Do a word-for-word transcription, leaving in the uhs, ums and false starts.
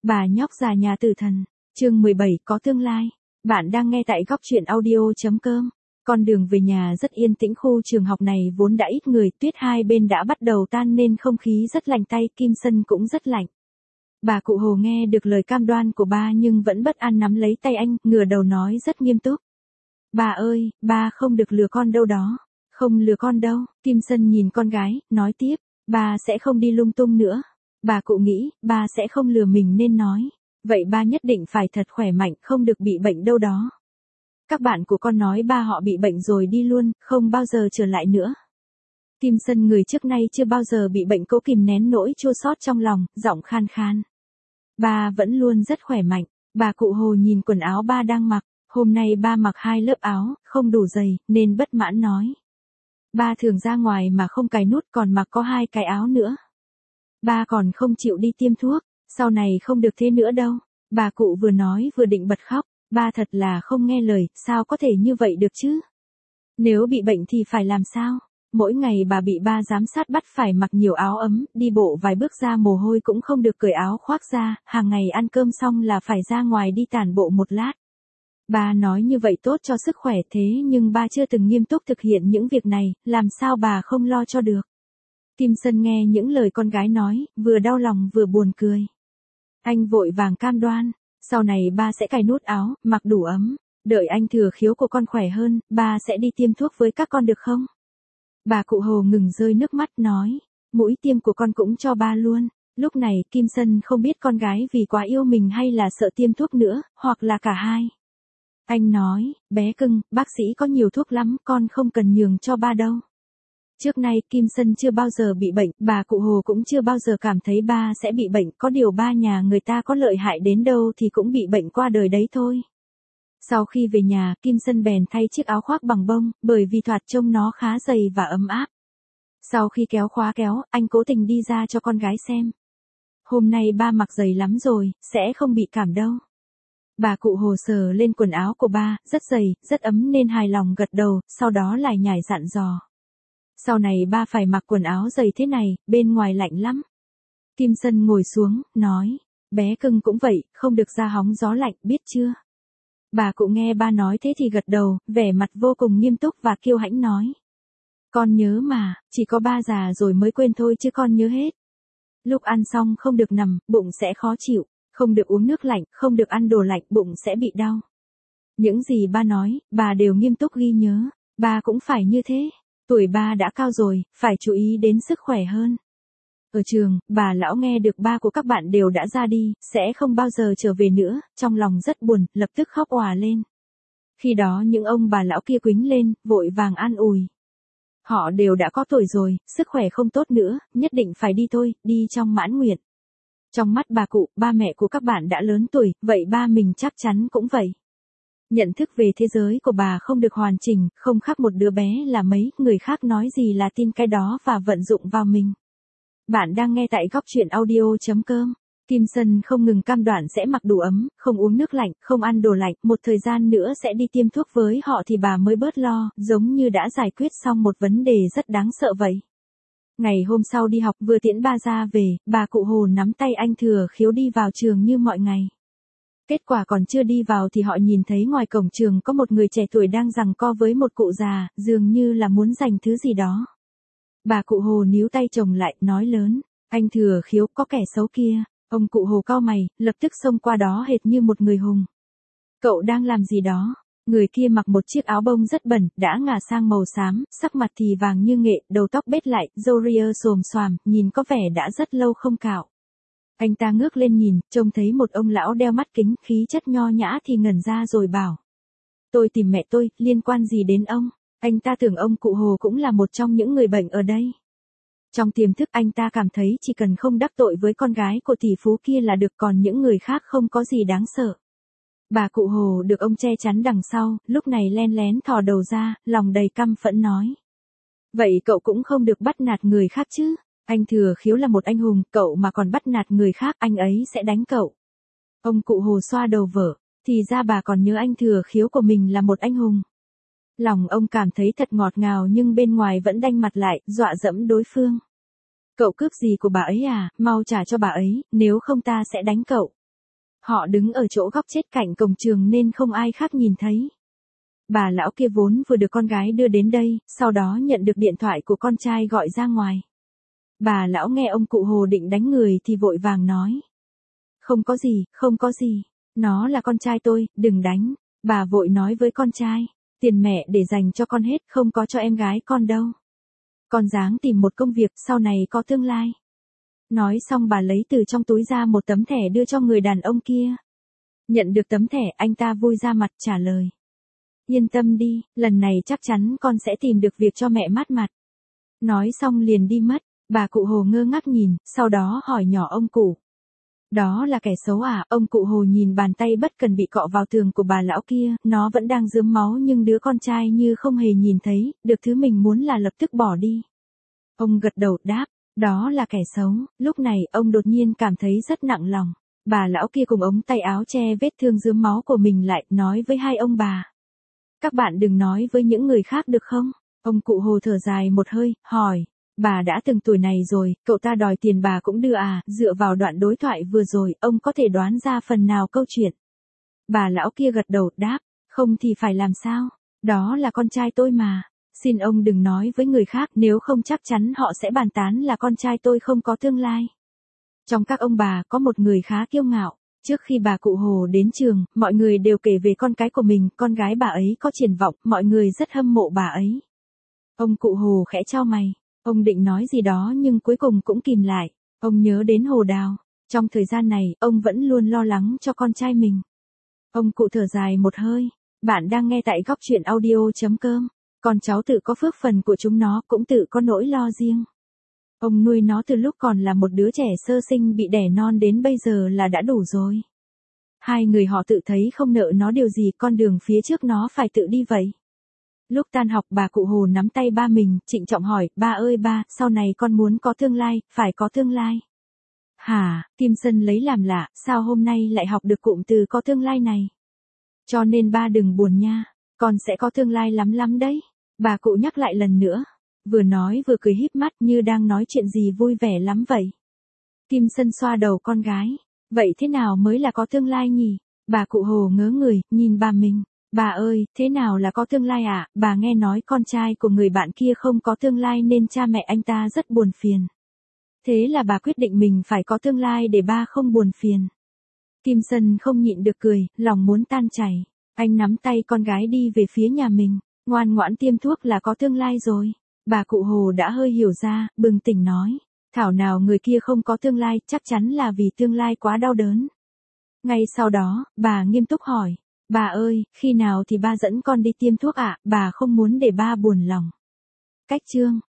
Bà nhóc già nhà tử thần, chương mười bảy có tương lai. Bạn đang nghe tại góc truyện audio.com. Con đường về nhà rất yên tĩnh, khu trường học này vốn đã ít người, tuyết hai bên đã bắt đầu tan nên không khí rất lạnh tay, Kim Sân cũng rất lạnh. Bà cụ Hồ nghe được lời cam đoan của ba nhưng vẫn bất an nắm lấy tay anh, ngửa đầu nói rất nghiêm túc. Bà ơi, ba không được lừa con đâu đó. Không lừa con đâu, Kim Sân nhìn con gái, nói tiếp, ba sẽ không đi lung tung nữa. Bà cụ nghĩ, ba sẽ không lừa mình nên nói. Vậy ba nhất định phải thật khỏe mạnh, không được bị bệnh đâu đó. Các bạn của con nói ba họ bị bệnh rồi đi luôn, không bao giờ trở lại nữa. Kim Sân người trước nay chưa bao giờ bị bệnh, cố kìm nén nỗi chua xót trong lòng, giọng khan khan. Ba vẫn luôn rất khỏe mạnh. Bà cụ Hồ nhìn quần áo ba đang mặc, hôm nay ba mặc hai lớp áo, không đủ dày, nên bất mãn nói. Ba thường ra ngoài mà không cài nút còn mặc có hai cái áo nữa. Ba còn không chịu đi tiêm thuốc, sau này không được thế nữa đâu. Bà cụ vừa nói vừa định bật khóc, ba thật là không nghe lời, sao có thể như vậy được chứ? Nếu bị bệnh thì phải làm sao? Mỗi ngày bà bị ba giám sát bắt phải mặc nhiều áo ấm, đi bộ vài bước ra mồ hôi cũng không được cởi áo khoác ra, hàng ngày ăn cơm xong là phải ra ngoài đi tản bộ một lát. Ba nói như vậy tốt cho sức khỏe thế nhưng ba chưa từng nghiêm túc thực hiện những việc này, làm sao bà không lo cho được? Kim Sân nghe những lời con gái nói, vừa đau lòng vừa buồn cười. Anh vội vàng cam đoan, sau này ba sẽ cài nút áo, mặc đủ ấm, đợi anh Thừa Khiếu của con khỏe hơn, ba sẽ đi tiêm thuốc với các con được không? Bà cụ Hồ ngừng rơi nước mắt nói, mũi tiêm của con cũng cho ba luôn. Lúc này Kim Sân không biết con gái vì quá yêu mình hay là sợ tiêm thuốc nữa, hoặc là cả hai. Anh nói, bé cưng, bác sĩ có nhiều thuốc lắm, con không cần nhường cho ba đâu. Trước nay Kim Sân chưa bao giờ bị bệnh, bà cụ Hồ cũng chưa bao giờ cảm thấy ba sẽ bị bệnh, có điều ba nhà người ta có lợi hại đến đâu thì cũng bị bệnh qua đời đấy thôi. Sau khi về nhà, Kim Sân bèn thay chiếc áo khoác bằng bông, bởi vì thoạt trông nó khá dày và ấm áp. Sau khi kéo khóa kéo, anh cố tình đi ra cho con gái xem. Hôm nay ba mặc dày lắm rồi, sẽ không bị cảm đâu. Bà cụ Hồ sờ lên quần áo của ba, rất dày, rất ấm nên hài lòng gật đầu, sau đó lại nhải dặn dò. Sau này ba phải mặc quần áo dày thế này, bên ngoài lạnh lắm. Kim Sân ngồi xuống, nói, bé cưng cũng vậy, không được ra hóng gió lạnh, biết chưa? Bà cụ nghe ba nói thế thì gật đầu, vẻ mặt vô cùng nghiêm túc và kiêu hãnh nói. Con nhớ mà, chỉ có ba già rồi mới quên thôi chứ con nhớ hết. Lúc ăn xong không được nằm, bụng sẽ khó chịu, không được uống nước lạnh, không được ăn đồ lạnh, bụng sẽ bị đau. Những gì ba nói, bà đều nghiêm túc ghi nhớ, ba cũng phải như thế. Tuổi ba đã cao rồi, phải chú ý đến sức khỏe hơn. Ở trường, bà lão nghe được ba của các bạn đều đã ra đi, sẽ không bao giờ trở về nữa, trong lòng rất buồn, lập tức khóc òa lên. Khi đó những ông bà lão kia quýnh lên, vội vàng an ủi. Họ đều đã có tuổi rồi, sức khỏe không tốt nữa, nhất định phải đi thôi, đi trong mãn nguyện. Trong mắt bà cụ, ba mẹ của các bạn đã lớn tuổi, vậy ba mình chắc chắn cũng vậy. Nhận thức về thế giới của bà không được hoàn chỉnh, không khác một đứa bé là mấy, người khác nói gì là tin cái đó và vận dụng vào mình. Bạn đang nghe tại góc truyện audio.com. Kim Sân không ngừng cam đoan sẽ mặc đủ ấm, không uống nước lạnh, không ăn đồ lạnh, một thời gian nữa sẽ đi tiêm thuốc với họ thì bà mới bớt lo, giống như đã giải quyết xong một vấn đề rất đáng sợ vậy. Ngày hôm sau đi học vừa tiễn ba ra về, bà cụ Hồ nắm tay anh Thừa Khiếu đi vào trường như mọi ngày. Kết quả còn chưa đi vào thì họ nhìn thấy ngoài cổng trường có một người trẻ tuổi đang giằng co với một cụ già, dường như là muốn giành thứ gì đó. Bà cụ Hồ níu tay chồng lại, nói lớn, anh Thừa Khiếu, có kẻ xấu kia. Ông cụ Hồ cau mày, lập tức xông qua đó hệt như một người hùng. Cậu đang làm gì đó? Người kia mặc một chiếc áo bông rất bẩn, đã ngả sang màu xám, sắc mặt thì vàng như nghệ, đầu tóc bết lại, râu ria xồm xoàm, nhìn có vẻ đã rất lâu không cạo. Anh ta ngước lên nhìn, trông thấy một ông lão đeo mắt kính, khí chất nho nhã thì ngẩn ra rồi bảo. Tôi tìm mẹ tôi, liên quan gì đến ông? Anh ta tưởng ông cụ Hồ cũng là một trong những người bệnh ở đây. Trong tiềm thức anh ta cảm thấy chỉ cần không đắc tội với con gái của tỷ phú kia là được, còn những người khác không có gì đáng sợ. Bà cụ Hồ được ông che chắn đằng sau, lúc này len lén thò đầu ra, lòng đầy căm phẫn nói. Vậy cậu cũng không được bắt nạt người khác chứ? Anh Thừa Khiếu là một anh hùng, cậu mà còn bắt nạt người khác, anh ấy sẽ đánh cậu. Ông cụ Hồ xoa đầu vợ, thì ra bà còn nhớ anh Thừa Khiếu của mình là một anh hùng. Lòng ông cảm thấy thật ngọt ngào nhưng bên ngoài vẫn đanh mặt lại, dọa dẫm đối phương. Cậu cướp gì của bà ấy à, mau trả cho bà ấy, nếu không ta sẽ đánh cậu. Họ đứng ở chỗ góc chết cạnh cổng trường nên không ai khác nhìn thấy. Bà lão kia vốn vừa được con gái đưa đến đây, sau đó nhận được điện thoại của con trai gọi ra ngoài. Bà lão nghe ông cụ Hồ định đánh người thì vội vàng nói. Không có gì, không có gì. Nó là con trai tôi, đừng đánh. Bà vội nói với con trai. Tiền mẹ để dành cho con hết, không có cho em gái con đâu. Con ráng tìm một công việc, sau này có tương lai. Nói xong bà lấy từ trong túi ra một tấm thẻ đưa cho người đàn ông kia. Nhận được tấm thẻ, anh ta vui ra mặt trả lời. Yên tâm đi, lần này chắc chắn con sẽ tìm được việc cho mẹ mát mặt. Nói xong liền đi mất, bà cụ Hồ ngơ ngác nhìn, sau đó hỏi nhỏ ông cụ. Đó là kẻ xấu à? Ông cụ Hồ nhìn bàn tay bất cần bị cọ vào tường của bà lão kia, nó vẫn đang rướm máu nhưng đứa con trai như không hề nhìn thấy, được thứ mình muốn là lập tức bỏ đi. Ông gật đầu đáp, đó là kẻ xấu. Lúc này ông đột nhiên cảm thấy rất nặng lòng. Bà lão kia cùng ống tay áo che vết thương rướm máu của mình lại, nói với hai ông bà. Các bạn đừng nói với những người khác được không? Ông cụ Hồ thở dài một hơi, hỏi. Bà đã từng tuổi này rồi, cậu ta đòi tiền bà cũng đưa à? Dựa vào đoạn đối thoại vừa rồi, ông có thể đoán ra phần nào câu chuyện. Bà lão kia gật đầu, đáp. Không thì phải làm sao? Đó là con trai tôi mà. Xin ông đừng nói với người khác, nếu không chắc chắn họ sẽ bàn tán là con trai tôi không có tương lai. Trong các ông bà, có một người khá kiêu ngạo. Trước khi bà cụ Hồ đến trường, mọi người đều kể về con cái của mình, con gái bà ấy có triển vọng, mọi người rất hâm mộ bà ấy. Ông cụ Hồ khẽ chau mày. Ông định nói gì đó nhưng cuối cùng cũng kìm lại. Ông nhớ đến Hồ Đào. Trong thời gian này, ông vẫn luôn lo lắng cho con trai mình. Ông cụ thở dài một hơi. Bạn đang nghe tại góc truyện audio chấm com. Con cháu tự có phước phần của chúng nó, cũng tự có nỗi lo riêng. Ông nuôi nó từ lúc còn là một đứa trẻ sơ sinh bị đẻ non đến bây giờ là đã đủ rồi. Hai người họ tự thấy không nợ nó điều gì, con đường phía trước nó phải tự đi vậy. Lúc tan học bà cụ Hồ nắm tay ba mình, trịnh trọng hỏi, ba ơi ba, sau này con muốn có tương lai, phải có tương lai. Hả, Kim Sân lấy làm lạ, sao hôm nay lại học được cụm từ có tương lai này? Cho nên ba đừng buồn nha, con sẽ có tương lai lắm lắm đấy. Bà cụ nhắc lại lần nữa, vừa nói vừa cười híp mắt như đang nói chuyện gì vui vẻ lắm vậy. Kim Sân xoa đầu con gái, vậy thế nào mới là có tương lai nhỉ? Bà cụ Hồ ngớ người, nhìn bà mình. Bà ơi, thế nào là có tương lai ạ? À? Bà nghe nói con trai của người bạn kia không có tương lai nên cha mẹ anh ta rất buồn phiền. Thế là bà quyết định mình phải có tương lai để ba không buồn phiền. Kim Sân không nhịn được cười, lòng muốn tan chảy. Anh nắm tay con gái đi về phía nhà mình, ngoan ngoãn tiêm thuốc là có tương lai rồi. Bà cụ Hồ đã hơi hiểu ra, bừng tỉnh nói. Thảo nào người kia không có tương lai, chắc chắn là vì tương lai quá đau đớn. Ngay sau đó, bà nghiêm túc hỏi. Bà ơi, khi nào thì ba dẫn con đi tiêm thuốc ạ, à? Bà không muốn để ba buồn lòng. Cách chương